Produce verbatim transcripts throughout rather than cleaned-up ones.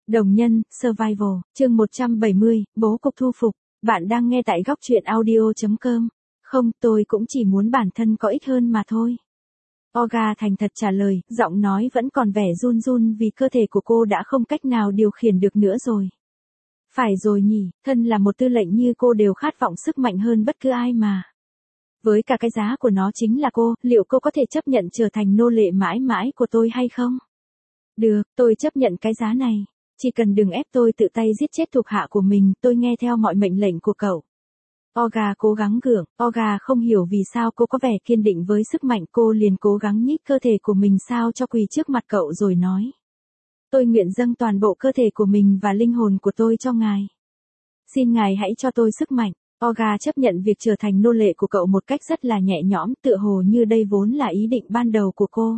Đồng nhân, Survival, chương một trăm bảy mươi, bố cục thu phục. Bạn đang nghe tại góc truyện audio.com. Không, tôi cũng chỉ muốn bản thân có ích hơn mà thôi. Olga thành thật trả lời, giọng nói vẫn còn vẻ run run vì cơ thể của cô đã không cách nào điều khiển được nữa rồi. Phải rồi nhỉ, thân là một tư lệnh như cô đều khát vọng sức mạnh hơn bất cứ ai mà. Với cả cái giá của nó chính là cô, liệu cô có thể chấp nhận trở thành nô lệ mãi mãi của tôi hay không? Được, tôi chấp nhận cái giá này. Chỉ cần đừng ép tôi tự tay giết chết thuộc hạ của mình, tôi nghe theo mọi mệnh lệnh của cậu. Olga cố gắng gượng, Olga không hiểu vì sao cô có vẻ kiên định với sức mạnh, cô liền cố gắng nhích cơ thể của mình sao cho quỳ trước mặt cậu rồi nói. Tôi nguyện dâng toàn bộ cơ thể của mình và linh hồn của tôi cho ngài. Xin ngài hãy cho tôi sức mạnh. Olga chấp nhận việc trở thành nô lệ của cậu một cách rất là nhẹ nhõm, tựa hồ như đây vốn là ý định ban đầu của cô.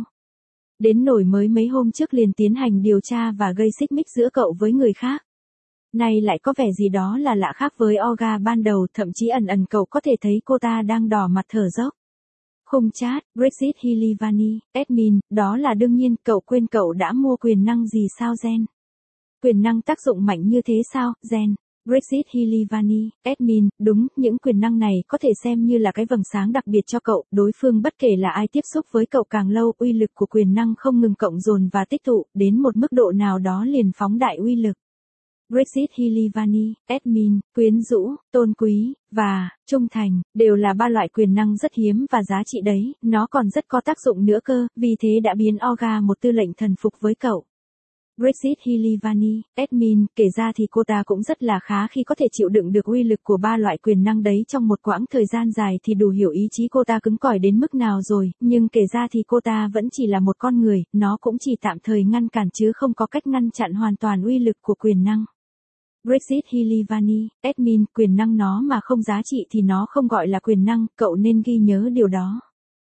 Đến nỗi mới mấy hôm trước liền tiến hành điều tra và gây xích mích giữa cậu với người khác. Nay lại có vẻ gì đó là lạ khác với Olga ban đầu, thậm chí ẩn ẩn cậu có thể thấy cô ta đang đỏ mặt thở dốc. Khung chat, Brexit Hilivani, admin, đó là đương nhiên, cậu quên cậu đã mua quyền năng gì sao Gen? Quyền năng tác dụng mạnh như thế sao, Gen? Brexit Hilivani, admin, đúng, những quyền năng này có thể xem như là cái vầng sáng đặc biệt cho cậu, đối phương bất kể là ai tiếp xúc với cậu càng lâu, uy lực của quyền năng không ngừng cộng dồn và tích tụ, đến một mức độ nào đó liền phóng đại uy lực. Brexit Hilivani, admin, quyến rũ, tôn quý, và, trung thành, đều là ba loại quyền năng rất hiếm và giá trị đấy, nó còn rất có tác dụng nữa cơ, vì thế đã biến Olga một tư lệnh thần phục với cậu. Brexit Hilivani, admin, kể ra thì cô ta cũng rất là khá khi có thể chịu đựng được uy lực của ba loại quyền năng đấy trong một quãng thời gian dài thì đủ hiểu ý chí cô ta cứng cỏi đến mức nào rồi, nhưng kể ra thì cô ta vẫn chỉ là một con người, nó cũng chỉ tạm thời ngăn cản chứ không có cách ngăn chặn hoàn toàn uy lực của quyền năng. Brexit Hilivani, admin, quyền năng nó mà không giá trị thì nó không gọi là quyền năng, cậu nên ghi nhớ điều đó.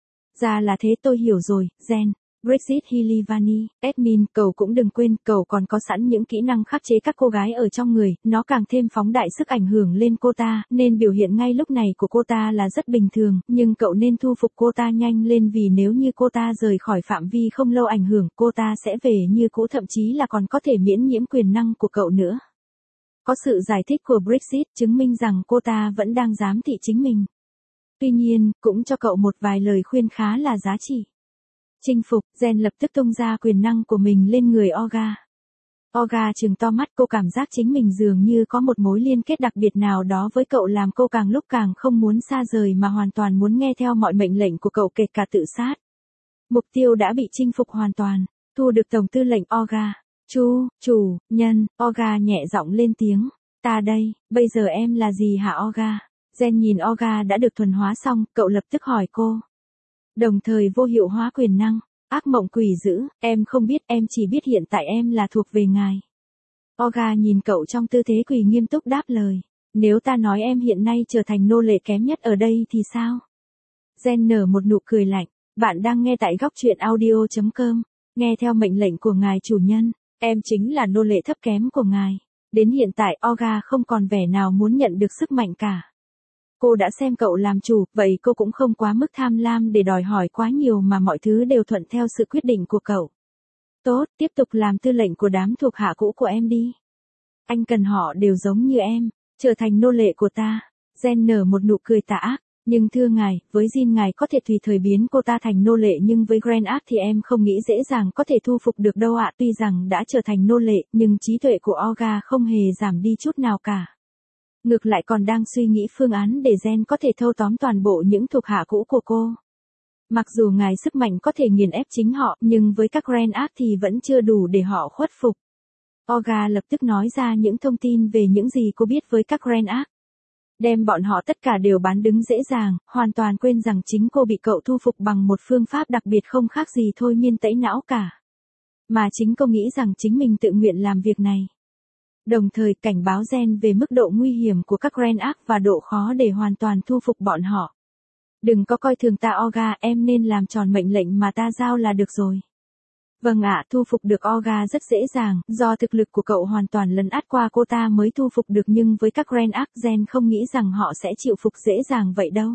Ra là thế, tôi hiểu rồi, Gen. Brexit Hilivani, admin, cậu cũng đừng quên, cậu còn có sẵn những kỹ năng khắc chế các cô gái ở trong người, nó càng thêm phóng đại sức ảnh hưởng lên cô ta, nên biểu hiện ngay lúc này của cô ta là rất bình thường, nhưng cậu nên thu phục cô ta nhanh lên vì nếu như cô ta rời khỏi phạm vi không lâu ảnh hưởng, cô ta sẽ về như cũ, thậm chí là còn có thể miễn nhiễm quyền năng của cậu nữa. Có sự giải thích của Brexit chứng minh rằng cô ta vẫn đang giám thị chính mình. Tuy nhiên, cũng cho cậu một vài lời khuyên khá là giá trị. Chinh phục, Gen lập tức tung ra quyền năng của mình lên người Olga. Olga trừng to mắt, cô cảm giác chính mình dường như có một mối liên kết đặc biệt nào đó với cậu làm cô càng lúc càng không muốn xa rời mà hoàn toàn muốn nghe theo mọi mệnh lệnh của cậu kể cả tự sát. Mục tiêu đã bị chinh phục hoàn toàn, thu được tổng tư lệnh Olga. Chu, chủ, nhân, Olga nhẹ giọng lên tiếng. Ta đây, bây giờ em là gì hả Olga? Gen nhìn Olga đã được thuần hóa xong, cậu lập tức hỏi cô. Đồng thời vô hiệu hóa quyền năng, ác mộng quỷ dữ, em không biết, em chỉ biết hiện tại em là thuộc về ngài. Olga nhìn cậu trong tư thế quỳ nghiêm túc đáp lời. Nếu ta nói em hiện nay trở thành nô lệ kém nhất ở đây thì sao? Gen nở một nụ cười lạnh. Bạn đang nghe tại góc truyện audio.com. Nghe theo mệnh lệnh của ngài chủ nhân. Em chính là nô lệ thấp kém của ngài. Đến hiện tại Olga không còn vẻ nào muốn nhận được sức mạnh cả. Cô đã xem cậu làm chủ, vậy cô cũng không quá mức tham lam để đòi hỏi quá nhiều mà mọi thứ đều thuận theo sự quyết định của cậu. Tốt, tiếp tục làm tư lệnh của đám thuộc hạ cũ của em đi. Anh cần họ đều giống như em, trở thành nô lệ của ta. Gen nở một nụ cười tà ác. Nhưng thưa ngài, với Jin ngài có thể tùy thời biến cô ta thành nô lệ nhưng với Grenade thì em không nghĩ dễ dàng có thể thu phục được đâu ạ. Tuy rằng đã trở thành nô lệ, nhưng trí tuệ của Olga không hề giảm đi chút nào cả. Ngược lại còn đang suy nghĩ phương án để Gen có thể thâu tóm toàn bộ những thuộc hạ cũ của cô. Mặc dù ngài sức mạnh có thể nghiền ép chính họ, nhưng với các Grenade thì vẫn chưa đủ để họ khuất phục. Olga lập tức nói ra những thông tin về những gì cô biết với các Grenade. Đem bọn họ tất cả đều bán đứng dễ dàng, hoàn toàn quên rằng chính cô bị cậu thu phục bằng một phương pháp đặc biệt không khác gì thôi miên tẩy não cả. Mà chính cô nghĩ rằng chính mình tự nguyện làm việc này. Đồng thời cảnh báo Gen về mức độ nguy hiểm của các Grenade và độ khó để hoàn toàn thu phục bọn họ. Đừng có coi thường ta Olga, em nên làm tròn mệnh lệnh mà ta giao là được rồi. Vâng ạ, thu phục được Olga rất dễ dàng, do thực lực của cậu hoàn toàn lấn át qua cô ta mới thu phục được nhưng với các Grenade, Gen không nghĩ rằng họ sẽ chịu phục dễ dàng vậy đâu.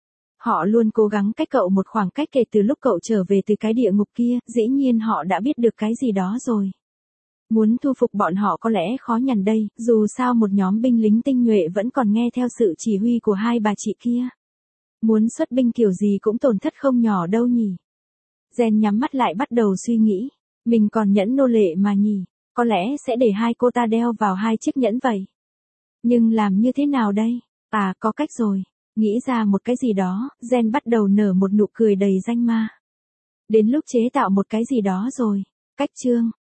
Họ luôn cố gắng cách cậu một khoảng cách kể từ lúc cậu trở về từ cái địa ngục kia, dĩ nhiên họ đã biết được cái gì đó rồi. Muốn thu phục bọn họ có lẽ khó nhằn đây, dù sao một nhóm binh lính tinh nhuệ vẫn còn nghe theo sự chỉ huy của hai bà chị kia. Muốn xuất binh kiểu gì cũng tổn thất không nhỏ đâu nhỉ. Gen nhắm mắt lại bắt đầu suy nghĩ. Mình còn nhẫn nô lệ mà nhỉ, có lẽ sẽ để hai cô ta đeo vào hai chiếc nhẫn vậy. Nhưng làm như thế nào đây? À, có cách rồi. Nghĩ ra một cái gì đó, Gen bắt đầu nở một nụ cười đầy danh ma. Đến lúc chế tạo một cái gì đó rồi. Cách chương.